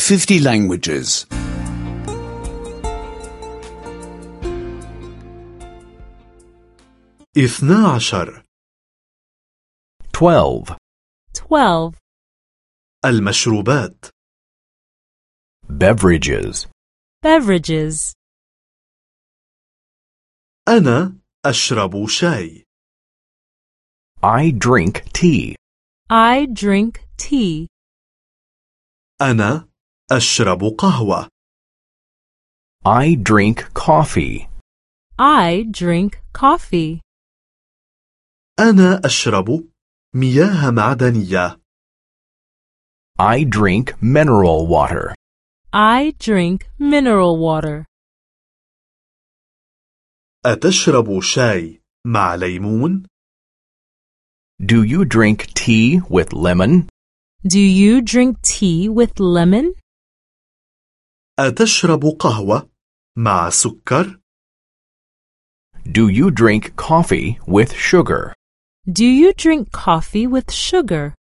50 languages. 12 12 المشروبات beverages, beverages. أنا أشرب شاي. I drink tea. I drink tea. أنا أشرب قهوة. I drink coffee. I drink coffee. أنا أشرب مياه معدنية. I drink mineral water. I drink mineral water. أتشرب شاي مع ليمون؟ Do you drink tea with lemon? Do you drink tea with lemon? أتشرب قهوة مع سكر؟ Do you drink coffee with sugar? Do you drink coffee with sugar?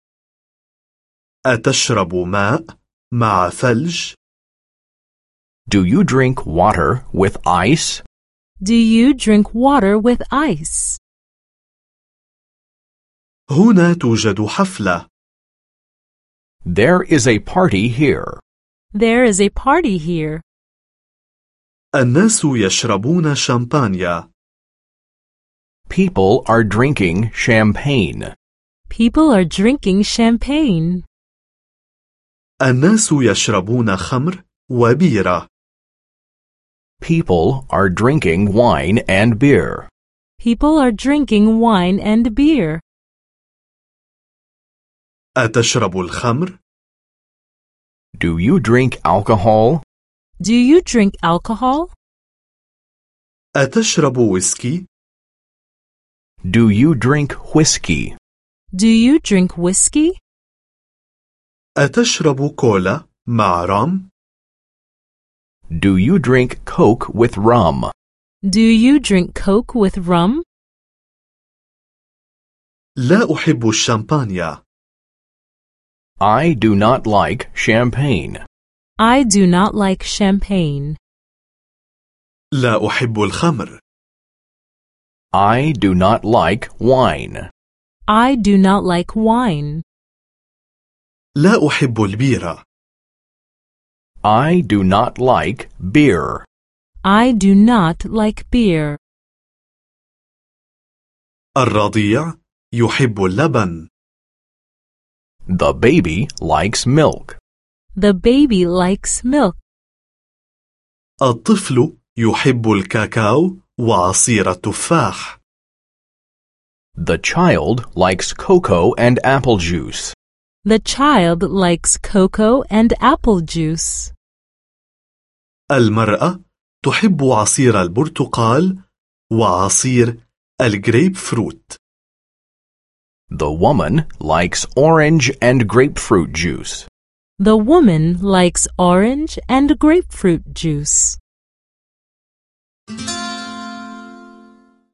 أتشرب ماء مع ثلج؟ Do you drink water with ice? Do you drink water with ice? هنا توجد حفلة. There is a party here. There is a party here. الناس يشربون شامبانيا. People are drinking champagne. People are drinking champagne. الناس يشربون خمر وبيرة. People are drinking wine and beer. People are drinking wine and beer. أتشرب الخمر؟ Do you drink alcohol? Do you drink alcohol? أتشرب ويسكي؟ Do you drink whiskey? Do you drink whiskey? أتشرب كولا مع رام؟ Do you drink Coke with rum? Do you drink Coke with rum? لا أحب الشامبانيا. I do not like champagne. I do not like champagne. لا أحب الخمر. I do not like wine. I do not like wine. لا أحب البيرة. I do not like beer. I do not like beer. الرضيع يحب اللبن. The baby likes milk. The baby likes milk. الطفل يحب الكاكاو وعصير التفاح. The child likes cocoa and apple juice. The child likes cocoa and apple juice. المرأة تحب عصير البرتقال وعصير الجريب فروت. The woman likes orange and grapefruit juice. The woman likes orange and grapefruit juice.